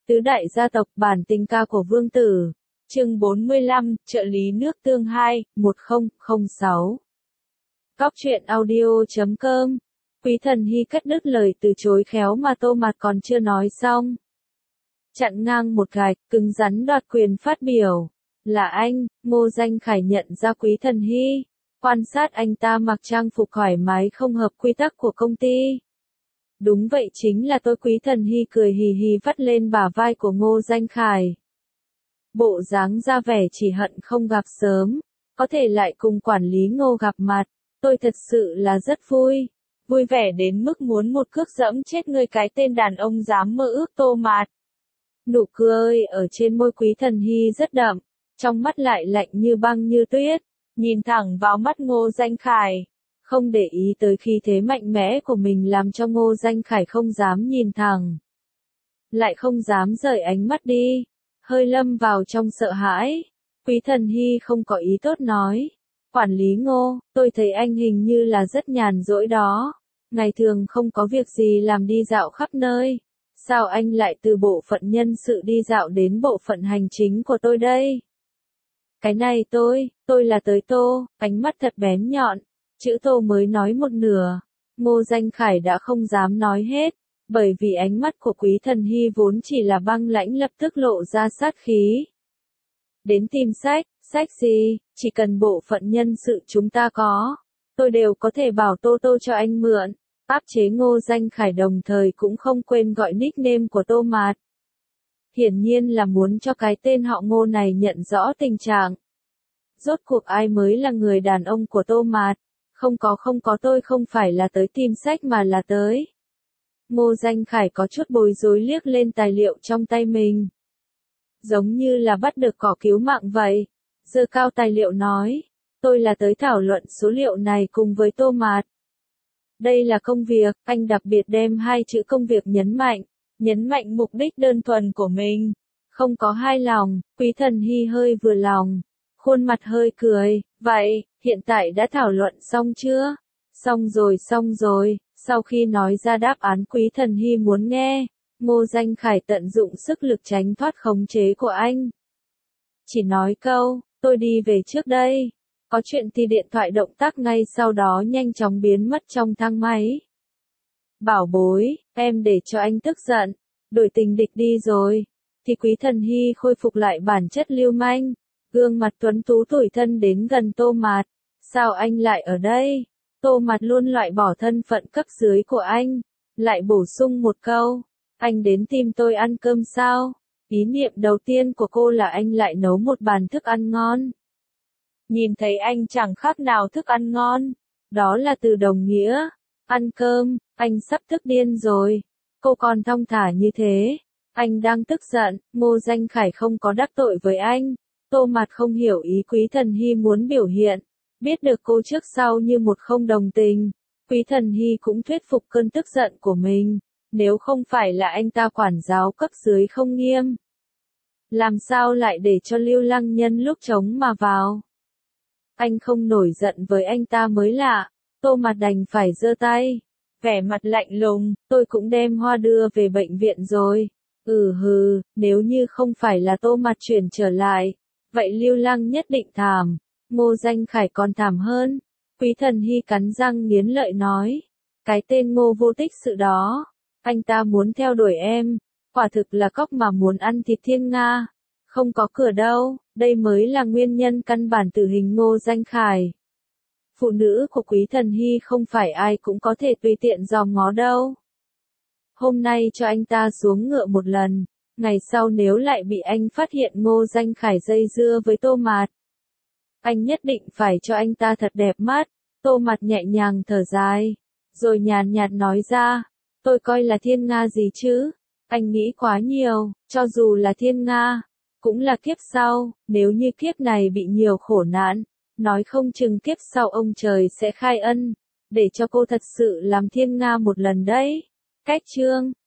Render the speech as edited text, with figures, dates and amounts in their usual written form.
Tứ đại gia tộc bản tình ca của Vương Tử. Chương 45, trợ lý nước tương 2, 1006. Cóc truyện audio.com. Quý Thần Hy cắt đứt lời từ chối khéo mà Tô Mạt còn chưa nói xong. Chặn ngang một gạch, cứng rắn đoạt quyền phát biểu. Là anh, Ngô Danh Khải nhận ra Quý Thần Hy. Quan sát anh ta mặc trang phục thoải mái không hợp quy tắc của công ty. Đúng vậy, chính là tôi. Quý Thần Hy cười hì hì vắt lên bả vai của Ngô Danh Khải. Bộ dáng ra vẻ chỉ hận không gặp sớm, có thể lại cùng quản lý Ngô gặp mặt, tôi thật sự là rất vui. Vui vẻ đến mức muốn một cước dẫm chết ngươi cái tên đàn ông dám mơ ước Tô Mạt. Nụ cười ở trên môi Quý Thần Hy rất đậm, trong mắt lại lạnh như băng như tuyết, nhìn thẳng vào mắt Ngô Danh Khải. Không để ý tới khí thế mạnh mẽ của mình làm cho Ngô Danh Khải không dám nhìn thẳng. Lại không dám rời ánh mắt đi, hơi lâm vào trong sợ hãi. Quý Thần Hy không có ý tốt nói. Quản lý Ngô, tôi thấy anh hình như là rất nhàn rỗi đó. Ngày thường không có việc gì làm đi dạo khắp nơi. Sao anh lại từ bộ phận nhân sự đi dạo đến bộ phận hành chính của tôi đây? Cái này tôi là tới Tô, ánh mắt thật bén nhọn. Chữ Tô mới nói một nửa, Ngô Danh Khải đã không dám nói hết, bởi vì ánh mắt của Quý Thần Hy vốn chỉ là băng lãnh lập tức lộ ra sát khí. Đến tìm sách gì, chỉ cần bộ phận nhân sự chúng ta có, tôi đều có thể bảo Tô cho anh mượn. Áp chế Ngô Danh Khải đồng thời cũng không quên gọi nickname của Tô Mạt. Hiển nhiên là muốn cho cái tên họ Ngô này nhận rõ tình trạng. Rốt cuộc ai mới là người đàn ông của Tô Mạt? Không có, tôi không phải là tới tìm sách mà là tới. Ngô Danh Khải có chút bối rối liếc lên tài liệu trong tay mình. Giống như là bắt được cỏ cứu mạng vậy. Giơ cao tài liệu nói, tôi là tới thảo luận số liệu này cùng với Tô Mạt. Đây là công việc, anh đặc biệt đem hai chữ công việc nhấn mạnh mục đích đơn thuần của mình. Không có hai lòng, Quý Thần Hy hơi vừa lòng, khuôn mặt hơi cười, vậy, hiện tại đã thảo luận xong chưa? Xong rồi, sau khi nói ra đáp án Quý Thần Hy muốn nghe, Ngô Danh Khải tận dụng sức lực tránh thoát khống chế của anh. Chỉ nói câu, tôi đi về trước đây. Có chuyện thì điện thoại động tác ngay sau đó nhanh chóng biến mất trong thang máy. Bảo bối, em để cho anh tức giận, đổi tình địch đi rồi. Thì Quý Thần Hy khôi phục lại bản chất lưu manh, gương mặt tuấn tú tủi thân đến gần Tô Mạt. Sao anh lại ở đây? Tô Mạt luôn loại bỏ thân phận cấp dưới của anh, lại bổ sung một câu, anh đến tìm tôi ăn cơm sao? Ý niệm đầu tiên của cô là anh lại nấu một bàn thức ăn ngon. Nhìn thấy anh chẳng khác nào thức ăn ngon, đó là từ đồng nghĩa. Ăn cơm, anh sắp tức điên rồi. Cô còn thong thả như thế. Anh đang tức giận, Ngô Danh Khải không có đắc tội với anh. Tô Mạt không hiểu ý Quý Thần Hy muốn biểu hiện. Biết được cô trước sau như một không đồng tình. Quý Thần Hy cũng thuyết phục cơn tức giận của mình. Nếu không phải là anh ta quản giáo cấp dưới không nghiêm, làm sao lại để cho Lưu Lăng nhân lúc trống mà vào? Anh không nổi giận với anh ta mới lạ. Tô Mạt đành phải giơ tay, vẻ mặt lạnh lùng, tôi cũng đem hoa đưa về bệnh viện rồi. Nếu như không phải là Tô Mạt chuyển trở lại, vậy Lưu Lăng nhất định thảm. Ngô Danh Khải còn thảm hơn. Quý Thần Hy cắn răng nghiến lợi nói, cái tên Ngô vô tích sự đó, anh ta muốn theo đuổi em, quả thực là cóc mà muốn ăn thịt thiên nga. Không có cửa đâu, đây mới là nguyên nhân căn bản tử hình Ngô Danh Khải. Phụ nữ của Quý Thần Hy không phải ai cũng có thể tùy tiện dòm ngó đâu. Hôm nay cho anh ta xuống ngựa một lần, ngày sau nếu lại bị anh phát hiện Ngô Danh Khải dây dưa với Tô Mạt, anh nhất định phải cho anh ta thật đẹp mắt. Tô Mạt nhẹ nhàng thở dài, rồi nhàn nhạt nói ra, tôi coi là thiên nga gì chứ? Anh nghĩ quá nhiều, cho dù là thiên nga, cũng là kiếp sau, nếu như kiếp này bị nhiều khổ nạn, nói không chừng kiếp sau ông trời sẽ khai ân, để cho cô thật sự làm thiên nga một lần đấy. Cách chương